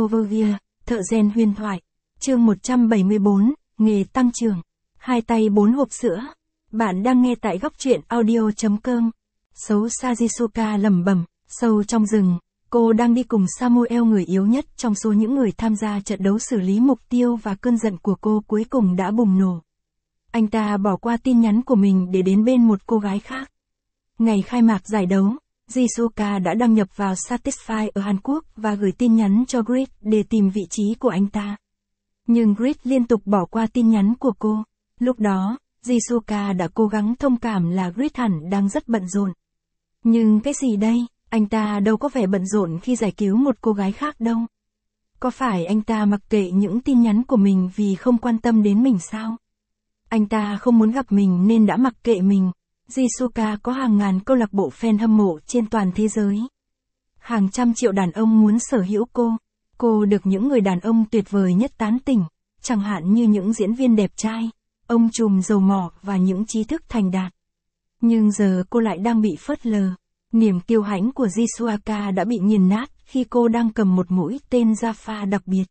Overview, thợ rèn huyền thoại. Chương 174, nghề tăng trưởng. Hai tay 4 hộp sữa. Bạn đang nghe tại góc truyện audio.com. Xấu xa Jisuka lẩm bẩm, sâu trong rừng, cô đang đi cùng Samuel, người yếu nhất trong số những người tham gia trận đấu xử lý mục tiêu, và cơn giận của cô cuối cùng đã bùng nổ. Anh ta bỏ qua tin nhắn của mình để đến bên một cô gái khác. Ngày khai mạc giải đấu, Jisuka đã đăng nhập vào Satisfy ở Hàn Quốc và gửi tin nhắn cho Grid để tìm vị trí của anh ta. Nhưng Grid liên tục bỏ qua tin nhắn của cô. Lúc đó, Jisuka đã cố gắng thông cảm là Grid hẳn đang rất bận rộn. Nhưng cái gì đây, anh ta đâu có vẻ bận rộn khi giải cứu một cô gái khác đâu. Có phải anh ta mặc kệ những tin nhắn của mình vì không quan tâm đến mình sao? Anh ta không muốn gặp mình nên đã mặc kệ mình. Jisuka có hàng ngàn câu lạc bộ fan hâm mộ trên toàn thế giới. Hàng trăm triệu đàn ông muốn sở hữu cô. Cô được những người đàn ông tuyệt vời nhất tán tỉnh, chẳng hạn như những diễn viên đẹp trai, ông trùm dầu mỏ và những trí thức thành đạt. Nhưng giờ cô lại đang bị phớt lờ. Niềm kiêu hãnh của Jisuka đã bị nghiền nát khi cô đang cầm một mũi tên Jaffa đặc biệt.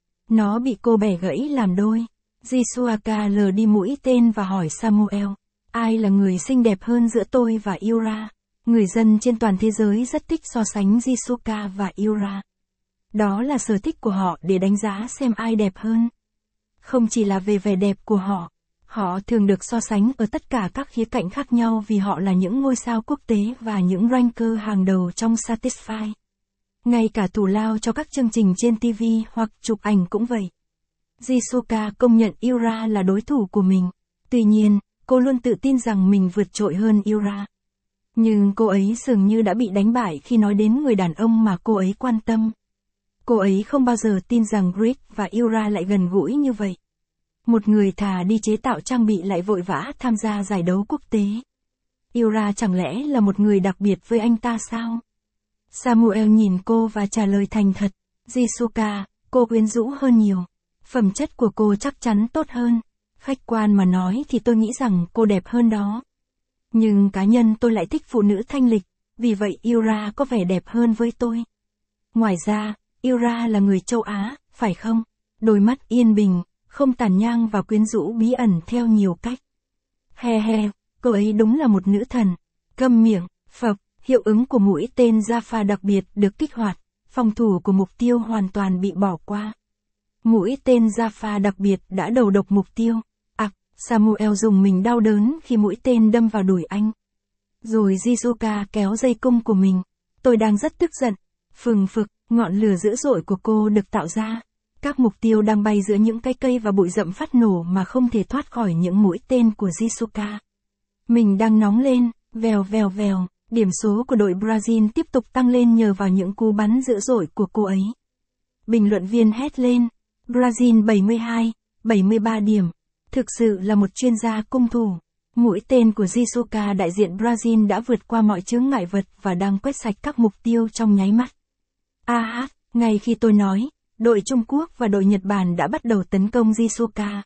Nó bị cô bẻ gãy làm đôi. Jisuka lờ đi mũi tên và hỏi Samuel, ai là người xinh đẹp hơn giữa tôi và Yura? Người dân trên toàn thế giới rất thích so sánh Jisuka và Yura. Đó là sở thích của họ để đánh giá xem ai đẹp hơn. Không chỉ là về vẻ đẹp của họ, họ thường được so sánh ở tất cả các khía cạnh khác nhau vì họ là những ngôi sao quốc tế và những ranker hàng đầu trong Satisfy. Ngay cả thủ lao cho các chương trình trên TV hoặc chụp ảnh cũng vậy. Jisuka công nhận Yura là đối thủ của mình. Tuy nhiên, cô luôn tự tin rằng mình vượt trội hơn Yura. Nhưng cô ấy dường như đã bị đánh bại khi nói đến người đàn ông mà cô ấy quan tâm. Cô ấy không bao giờ tin rằng Grid và Yura lại gần gũi như vậy. Một người thà đi chế tạo trang bị lại vội vã tham gia giải đấu quốc tế. Yura chẳng lẽ là một người đặc biệt với anh ta sao? Samuel nhìn cô và trả lời thành thật. Jisuka, cô quyến rũ hơn nhiều. Phẩm chất của cô chắc chắn tốt hơn. Khách quan mà nói thì tôi nghĩ rằng cô đẹp hơn đó. Nhưng cá nhân tôi lại thích phụ nữ thanh lịch, vì vậy Yura có vẻ đẹp hơn với tôi. Ngoài ra, Yura là người châu Á, phải không? Đôi mắt yên bình, không tàn nhang và quyến rũ bí ẩn theo nhiều cách. He he, cô ấy đúng là một nữ thần. Câm miệng, phập, hiệu ứng của mũi tên Jaffa đặc biệt được kích hoạt, phòng thủ của mục tiêu hoàn toàn bị bỏ qua. Mũi tên Jaffa đặc biệt đã đầu độc mục tiêu. Samuel dùng mình đau đớn khi mũi tên đâm vào đùi anh. Rồi Jisuka kéo dây cung của mình. Tôi đang rất tức giận. Phừng phực, ngọn lửa dữ dội của cô được tạo ra. Các mục tiêu đang bay giữa những cái cây và bụi rậm phát nổ mà không thể thoát khỏi những mũi tên của Jisuka. Mình đang nóng lên, vèo vèo vèo. Điểm số của đội Brazil tiếp tục tăng lên nhờ vào những cú bắn dữ dội của cô ấy. Bình luận viên hét lên. Brazil 72, 73 điểm. Thực sự là một chuyên gia cung thủ. Mũi tên của Jisuka đại diện Brazil đã vượt qua mọi chướng ngại vật và đang quét sạch các mục tiêu trong nháy mắt. Ngay khi tôi nói, đội Trung Quốc và đội Nhật Bản đã bắt đầu tấn công Jisuka.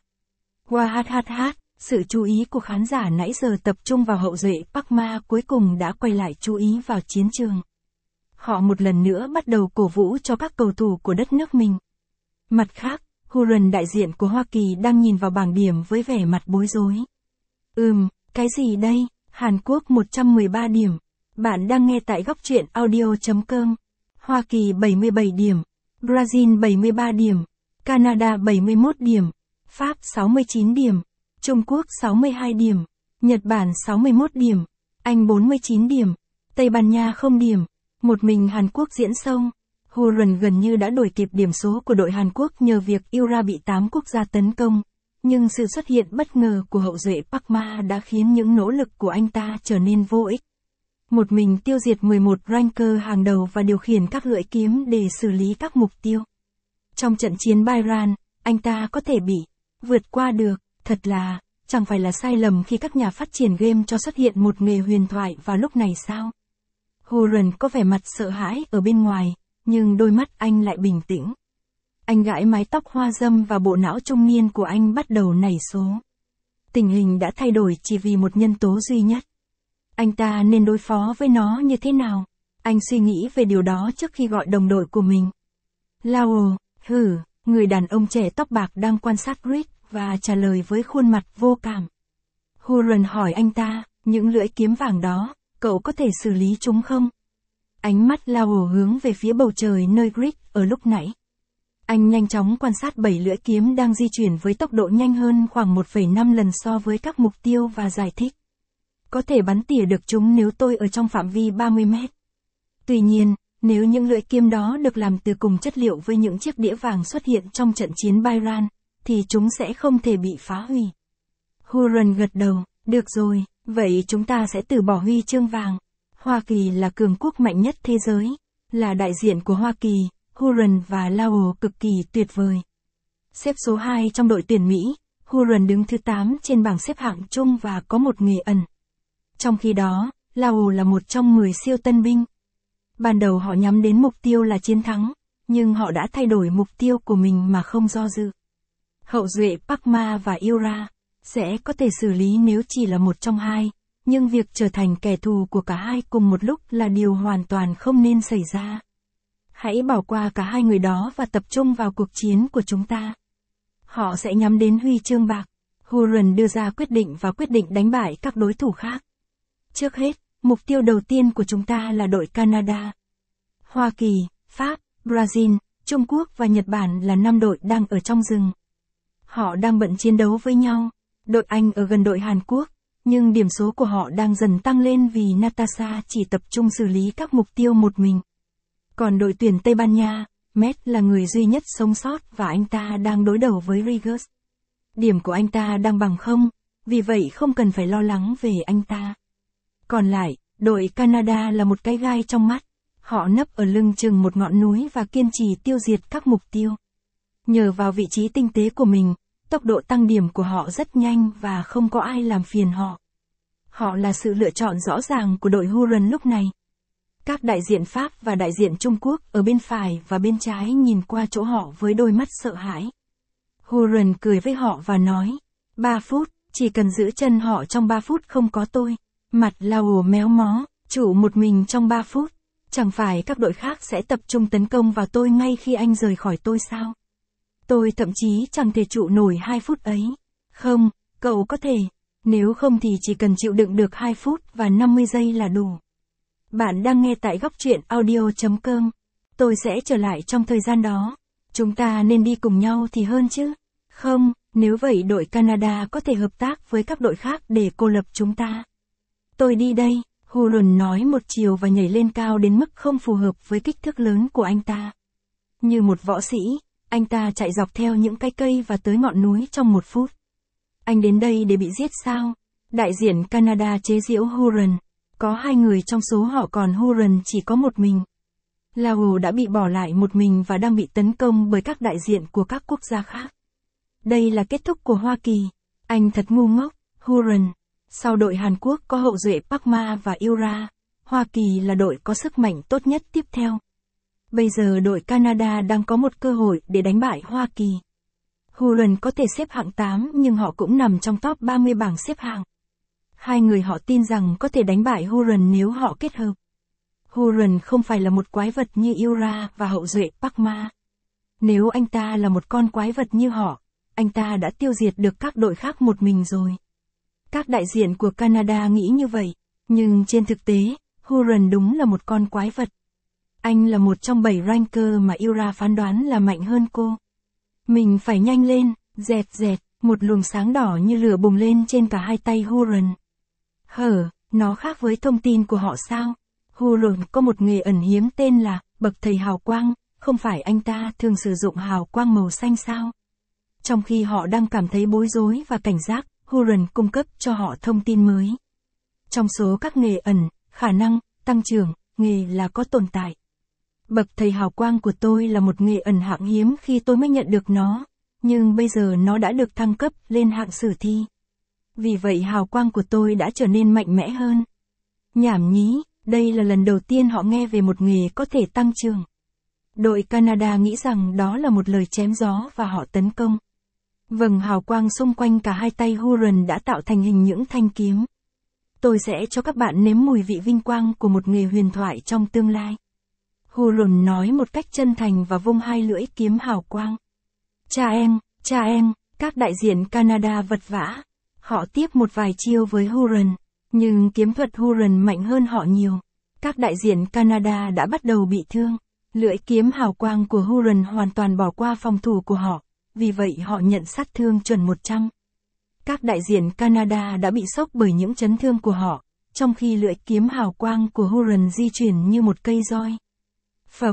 Sự chú ý của khán giả nãy giờ tập trung vào hậu duệ Park Ma cuối cùng đã quay lại chú ý vào chiến trường. Họ một lần nữa bắt đầu cổ vũ cho các cầu thủ của đất nước mình. Mặt khác, Huron đại diện của Hoa Kỳ đang nhìn vào bảng điểm với vẻ mặt bối rối. Cái gì đây? Hàn Quốc 113 điểm. Bạn đang nghe tại góc truyện audio.com. Hoa Kỳ 77 điểm. Brazil 73 điểm. Canada 71 điểm. Pháp 69 điểm. Trung Quốc 62 điểm. Nhật Bản 61 điểm. Anh 49 điểm. Tây Ban Nha 0 điểm. Một mình Hàn Quốc diễn sông. Huron gần như đã đuổi kịp điểm số của đội Hàn Quốc nhờ việc Yura bị 8 quốc gia tấn công, nhưng sự xuất hiện bất ngờ của hậu duệ Park Ma đã khiến những nỗ lực của anh ta trở nên vô ích. Một mình tiêu diệt 11 ranker hàng đầu và điều khiển các lưỡi kiếm để xử lý các mục tiêu. Trong trận chiến Bayran, anh ta có thể bị vượt qua được, thật là, chẳng phải là sai lầm khi các nhà phát triển game cho xuất hiện một nghề huyền thoại vào lúc này sao? Huron có vẻ mặt sợ hãi ở bên ngoài. Nhưng đôi mắt anh lại bình tĩnh. Anh gãi mái tóc hoa râm và bộ não trung niên của anh bắt đầu nảy số. Tình hình đã thay đổi chỉ vì một nhân tố duy nhất. Anh ta nên đối phó với nó như thế nào? Anh suy nghĩ về điều đó trước khi gọi đồng đội của mình. Lowell, người đàn ông trẻ tóc bạc đang quan sát Rick và trả lời với khuôn mặt vô cảm. Huron hỏi anh ta, những lưỡi kiếm vàng đó, cậu có thể xử lý chúng không? Ánh mắt Lowell hướng về phía bầu trời nơi Rick ở lúc nãy. Anh nhanh chóng quan sát 7 lưỡi kiếm đang di chuyển với tốc độ nhanh hơn khoảng 1,5 lần so với các mục tiêu và giải thích. Có thể bắn tỉa được chúng nếu tôi ở trong phạm vi 30 mét. Tuy nhiên, nếu những lưỡi kiếm đó được làm từ cùng chất liệu với những chiếc đĩa vàng xuất hiện trong trận chiến Byron, thì chúng sẽ không thể bị phá hủy. Huron gật đầu, được rồi, vậy chúng ta sẽ từ bỏ huy chương vàng. Hoa Kỳ là cường quốc mạnh nhất thế giới, là đại diện của Hoa Kỳ, Huron và Lowell cực kỳ tuyệt vời. Xếp số 2 trong đội tuyển Mỹ, Huron đứng thứ 8 trên bảng xếp hạng chung và có một nghề ẩn. Trong khi đó, Lowell là một trong 10 siêu tân binh. Ban đầu họ nhắm đến mục tiêu là chiến thắng, nhưng họ đã thay đổi mục tiêu của mình mà không do dự. Hậu duệ Pakma và Ura sẽ có thể xử lý nếu chỉ là một trong hai, nhưng việc trở thành kẻ thù của cả hai cùng một lúc là điều hoàn toàn không nên xảy ra. Hãy bỏ qua cả hai người đó và tập trung vào cuộc chiến của chúng ta. Họ sẽ nhắm đến huy chương bạc. Huron đưa ra quyết định và quyết định đánh bại các đối thủ khác. Trước hết, mục tiêu đầu tiên của chúng ta là đội Canada. Hoa Kỳ, Pháp, Brazil, Trung Quốc và Nhật Bản là 5 đội đang ở trong rừng. Họ đang bận chiến đấu với nhau. Đội Anh ở gần đội Hàn Quốc, nhưng điểm số của họ đang dần tăng lên vì Natasha chỉ tập trung xử lý các mục tiêu một mình. Còn đội tuyển Tây Ban Nha, Met là người duy nhất sống sót và anh ta đang đối đầu với Rigas. Điểm của anh ta đang bằng 0, vì vậy không cần phải lo lắng về anh ta. Còn lại, đội Canada là một cái gai trong mắt. Họ nấp ở lưng chừng một ngọn núi và kiên trì tiêu diệt các mục tiêu. Nhờ vào vị trí tinh tế của mình, tốc độ tăng điểm của họ rất nhanh và không có ai làm phiền họ. Họ là sự lựa chọn rõ ràng của đội Huron lúc này. Các đại diện Pháp và đại diện Trung Quốc ở bên phải và bên trái nhìn qua chỗ họ với đôi mắt sợ hãi. Huron cười với họ và nói, 3 phút, chỉ cần giữ chân họ trong 3 phút không có tôi. Mặt Lowell méo mó, chủ một mình trong 3 phút. Chẳng phải các đội khác sẽ tập trung tấn công vào tôi ngay khi anh rời khỏi tôi sao? Tôi thậm chí chẳng thể trụ nổi 2 phút ấy. Không, cậu có thể. Nếu không thì chỉ cần chịu đựng được 2 phút và 50 giây là đủ. Bạn đang nghe tại góc truyện audio.com. Tôi sẽ trở lại trong thời gian đó. Chúng ta nên đi cùng nhau thì hơn chứ. Không, nếu vậy đội Canada có thể hợp tác với các đội khác để cô lập chúng ta. Tôi đi đây, Huron nói một chiều và nhảy lên cao đến mức không phù hợp với kích thước lớn của anh ta. Như một võ sĩ, anh ta chạy dọc theo những cái cây và tới ngọn núi trong 1 phút. Anh đến đây để bị giết sao? Đại diện Canada chế giễu Huron. Có 2 người trong số họ còn Huron chỉ có một mình. Lowell đã bị bỏ lại một mình và đang bị tấn công bởi các đại diện của các quốc gia khác. Đây là kết thúc của Hoa Kỳ. Anh thật ngu ngốc, Huron. Sau đội Hàn Quốc có hậu duệ Pakma và Ura, Hoa Kỳ là đội có sức mạnh tốt nhất tiếp theo. Bây giờ đội Canada đang có một cơ hội để đánh bại Hoa Kỳ. Huron có thể xếp hạng 8 nhưng họ cũng nằm trong top 30 bảng xếp hạng. 2 người họ tin rằng có thể đánh bại Huron nếu họ kết hợp. Huron không phải là một quái vật như Ura và hậu duệ Pakma. Nếu anh ta là một con quái vật như họ, anh ta đã tiêu diệt được các đội khác một mình rồi. Các đại diện của Canada nghĩ như vậy, nhưng trên thực tế, Huron đúng là một con quái vật. Anh là một trong 7 ranker mà Ura phán đoán là mạnh hơn cô. Mình phải nhanh lên, dẹt, một luồng sáng đỏ như lửa bùng lên trên cả hai tay Huron. Nó khác với thông tin của họ sao? Huron có một nghề ẩn hiếm tên là bậc thầy hào quang, không phải anh ta thường sử dụng hào quang màu xanh sao? Trong khi họ đang cảm thấy bối rối và cảnh giác, Huron cung cấp cho họ thông tin mới. Trong số các nghề ẩn, khả năng, tăng trưởng, nghề là có tồn tại. Bậc thầy hào quang của tôi là một nghề ẩn hạng hiếm khi tôi mới nhận được nó, nhưng bây giờ nó đã được thăng cấp lên hạng sử thi. Vì vậy hào quang của tôi đã trở nên mạnh mẽ hơn. Nhảm nhí, đây là lần đầu tiên họ nghe về một nghề có thể tăng trưởng. Đội Canada nghĩ rằng đó là một lời chém gió và họ tấn công. Vầng hào quang xung quanh cả hai tay Huron đã tạo thành hình những thanh kiếm. Tôi sẽ cho các bạn nếm mùi vị vinh quang của một nghề huyền thoại trong tương lai. Huron nói một cách chân thành và vung hai lưỡi kiếm hào quang. Cha em, các đại diện Canada vật vã. Họ tiếp một vài chiêu với Huron, nhưng kiếm thuật Huron mạnh hơn họ nhiều. Các đại diện Canada đã bắt đầu bị thương. Lưỡi kiếm hào quang của Huron hoàn toàn bỏ qua phòng thủ của họ, vì vậy họ nhận sát thương chuẩn 100. Các đại diện Canada đã bị sốc bởi những chấn thương của họ, trong khi lưỡi kiếm hào quang của Huron di chuyển như một cây roi. Phập,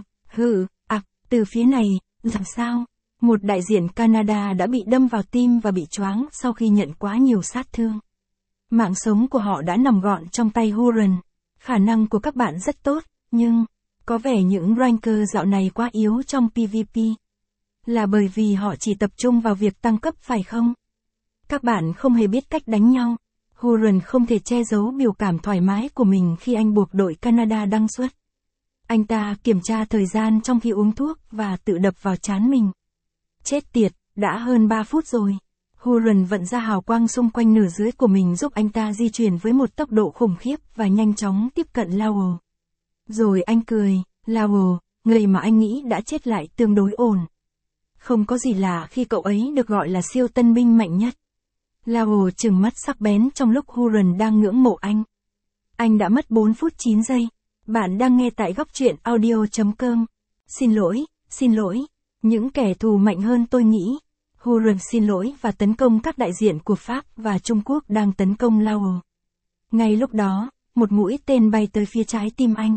từ phía này, làm sao? Một đại diện Canada đã bị đâm vào tim và bị choáng sau khi nhận quá nhiều sát thương. Mạng sống của họ đã nằm gọn trong tay Huron. Khả năng của các bạn rất tốt, nhưng có vẻ những ranker dạo này quá yếu trong PvP. Là bởi vì họ chỉ tập trung vào việc tăng cấp phải không? Các bạn không hề biết cách đánh nhau. Huron không thể che giấu biểu cảm thoải mái của mình khi anh buộc đội Canada đăng xuất. Anh ta kiểm tra thời gian trong khi uống thuốc và tự đập vào trán mình. Chết tiệt, đã hơn 3 phút rồi. Huron vận ra hào quang xung quanh nửa dưới của mình giúp anh ta di chuyển với một tốc độ khủng khiếp và nhanh chóng tiếp cận Lowell. Rồi anh cười, Lowell, người mà anh nghĩ đã chết lại tương đối ổn. Không có gì lạ khi cậu ấy được gọi là siêu tân binh mạnh nhất. Lowell trừng mắt sắc bén trong lúc Huron đang ngưỡng mộ anh. Anh đã mất 4 phút 9 giây. Bạn đang nghe tại góc truyện audio.com. Xin lỗi. Những kẻ thù mạnh hơn tôi nghĩ. Huron xin lỗi và tấn công các đại diện của Pháp và Trung Quốc đang tấn công Lowell. Ngay lúc đó, một mũi tên bay tới phía trái tim anh.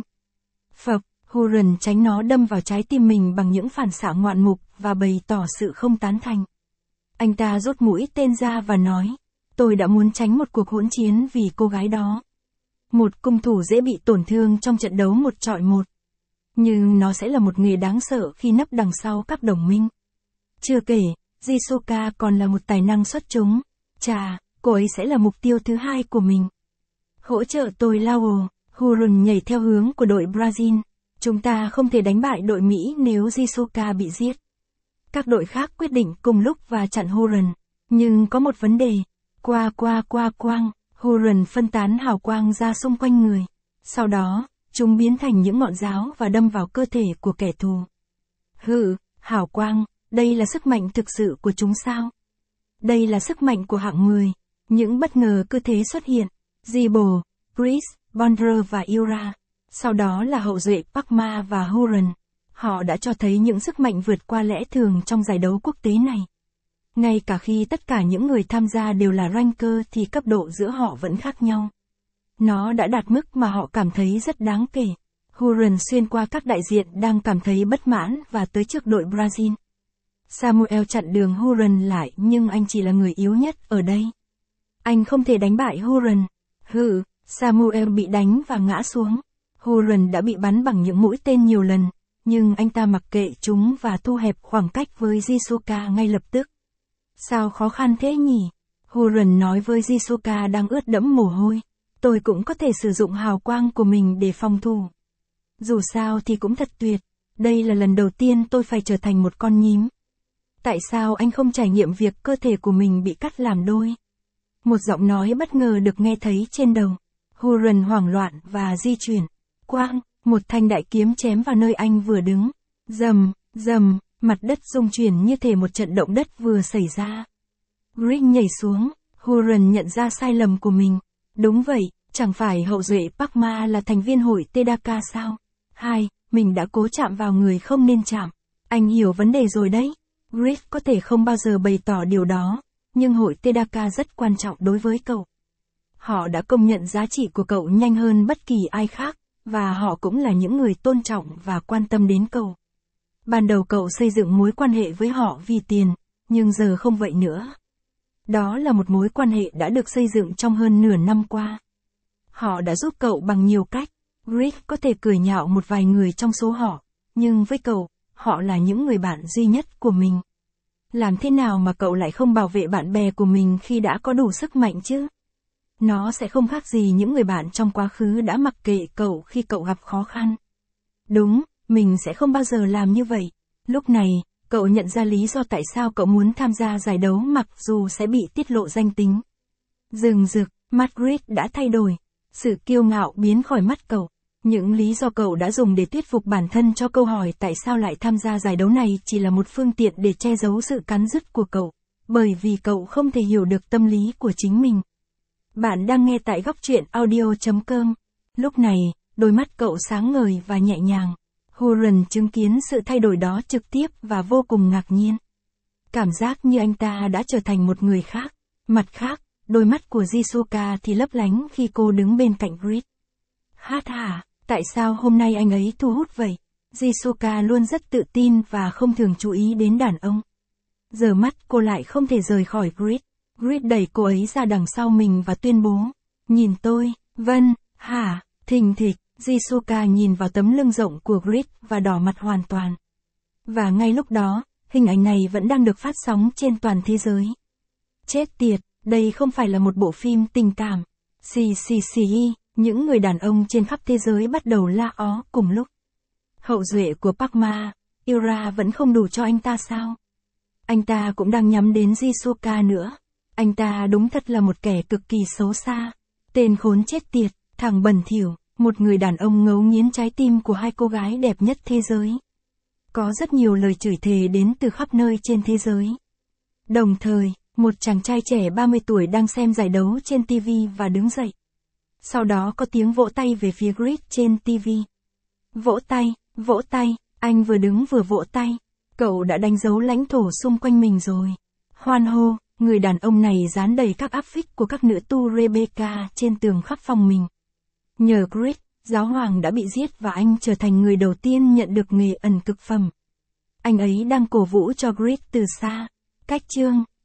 Huron tránh nó đâm vào trái tim mình bằng những phản xạ ngoạn mục và bày tỏ sự không tán thành. Anh ta rút mũi tên ra và nói, tôi đã muốn tránh một cuộc hỗn chiến vì cô gái đó. Một cung thủ dễ bị tổn thương trong trận đấu 1-1. Nhưng nó sẽ là một nghề đáng sợ khi nấp đằng sau các đồng minh. Chưa kể, Jisuka còn là một tài năng xuất chúng. Cô ấy sẽ là mục tiêu thứ hai của mình. Hỗ trợ tôi Lowell. Huron nhảy theo hướng của đội Brazil. Chúng ta không thể đánh bại đội Mỹ nếu Jisuka bị giết. Các đội khác quyết định cùng lúc và chặn Huron. Nhưng có một vấn đề. Quang. Huron phân tán hào quang ra xung quanh người. Sau đó, chúng biến thành những ngọn giáo và đâm vào cơ thể của kẻ thù. Hào quang, đây là sức mạnh thực sự của chúng sao? Đây là sức mạnh của hạng 10. Những bất ngờ cứ thế xuất hiện. Zebo, Priest, Bondra và Ura. Sau đó là hậu duệ Pakma và Huron. Họ đã cho thấy những sức mạnh vượt qua lẽ thường trong giải đấu quốc tế này. Ngay cả khi tất cả những người tham gia đều là ranker thì cấp độ giữa họ vẫn khác nhau. Nó đã đạt mức mà họ cảm thấy rất đáng kể. Huron xuyên qua các đại diện đang cảm thấy bất mãn và tới trước đội Brazil. Samuel chặn đường Huron lại nhưng anh chỉ là người yếu nhất ở đây. Anh không thể đánh bại Huron. Samuel bị đánh và ngã xuống. Huron đã bị bắn bằng những mũi tên nhiều lần, nhưng anh ta mặc kệ chúng và thu hẹp khoảng cách với Jisuka ngay lập tức. Sao khó khăn thế nhỉ? Huron nói với Jisuka đang ướt đẫm mồ hôi. Tôi cũng có thể sử dụng hào quang của mình để phòng thủ. Dù sao thì cũng thật tuyệt. Đây là lần đầu tiên tôi phải trở thành một con nhím. Tại sao anh không trải nghiệm việc cơ thể của mình bị cắt làm đôi? Một giọng nói bất ngờ được nghe thấy trên đầu. Huron hoảng loạn và di chuyển. Quang, một thanh đại kiếm chém vào nơi anh vừa đứng. Rầm, mặt đất rung chuyển như thể một trận động đất vừa xảy ra. Rick nhảy xuống. Huron nhận ra sai lầm của mình. Đúng vậy, chẳng phải hậu duệ Pakma là thành viên hội Tedaka sao? Mình đã cố chạm vào người không nên chạm. Anh hiểu vấn đề rồi đấy. Rick có thể không bao giờ bày tỏ điều đó, nhưng hội Tedaka rất quan trọng đối với cậu. Họ đã công nhận giá trị của cậu nhanh hơn bất kỳ ai khác, và họ cũng là những người tôn trọng và quan tâm đến cậu. Ban đầu cậu xây dựng mối quan hệ với họ vì tiền, nhưng giờ không vậy nữa. Đó là một mối quan hệ đã được xây dựng trong hơn nửa năm qua. Họ đã giúp cậu bằng nhiều cách. Rick có thể cười nhạo một vài người trong số họ, nhưng với cậu, họ là những người bạn duy nhất của mình. Làm thế nào mà cậu lại không bảo vệ bạn bè của mình khi đã có đủ sức mạnh chứ? Nó sẽ không khác gì những người bạn trong quá khứ đã mặc kệ cậu khi cậu gặp khó khăn. Đúng, mình sẽ không bao giờ làm như vậy. Lúc này, cậu nhận ra lý do tại sao cậu muốn tham gia giải đấu mặc dù sẽ bị tiết lộ danh tính. Rừng rực, mắt Rick đã thay đổi. Sự kiêu ngạo biến khỏi mắt cậu. Những lý do cậu đã dùng để thuyết phục bản thân cho câu hỏi tại sao lại tham gia giải đấu này chỉ là một phương tiện để che giấu sự cắn rứt của cậu, bởi vì cậu không thể hiểu được tâm lý của chính mình. Bạn đang nghe tại góc truyện audio.com. Lúc này, đôi mắt cậu sáng ngời và nhẹ nhàng. Huron chứng kiến sự thay đổi đó trực tiếp và vô cùng ngạc nhiên. Cảm giác như anh ta đã trở thành một người khác. Mặt khác, đôi mắt của Jisuka thì lấp lánh khi cô đứng bên cạnh Grit. Hát hả, tại sao hôm nay anh ấy thu hút vậy? Jisuka luôn rất tự tin và không thường chú ý đến đàn ông. Giờ mắt cô lại không thể rời khỏi Grit. Grit đẩy cô ấy ra đằng sau mình và tuyên bố. Nhìn tôi, vâng, hả, thình thịch. Jisuka nhìn vào tấm lưng rộng của Grit và đỏ mặt hoàn toàn. Và ngay lúc đó, hình ảnh này vẫn đang được phát sóng trên toàn thế giới. Chết tiệt, đây không phải là một bộ phim tình cảm. Xì, những người đàn ông trên khắp thế giới bắt đầu la ó cùng lúc. Hậu duệ của Parkma, Ira vẫn không đủ cho anh ta sao? Anh ta cũng đang nhắm đến Jisuka nữa. Anh ta đúng thật là một kẻ cực kỳ xấu xa. Tên khốn chết tiệt, thằng bẩn thỉu, một người đàn ông ngấu nghiến trái tim của hai cô gái đẹp nhất thế giới. Có rất nhiều lời chửi thề đến từ khắp nơi trên thế giới. Đồng thời, một chàng trai trẻ 30 tuổi đang xem giải đấu trên TV và đứng dậy. Sau đó có tiếng vỗ tay về phía Grit trên TV. Vỗ tay, anh vừa đứng vừa vỗ tay. Cậu đã đánh dấu lãnh thổ xung quanh mình rồi. Hoan hô, người đàn ông này dán đầy các áp phích của các nữ tu Rebecca trên tường khắp phòng mình. Nhờ Grit, giáo hoàng đã bị giết và anh trở thành người đầu tiên nhận được nghề ẩn cực phẩm. Anh ấy đang cổ vũ cho Grit từ xa. Cách chương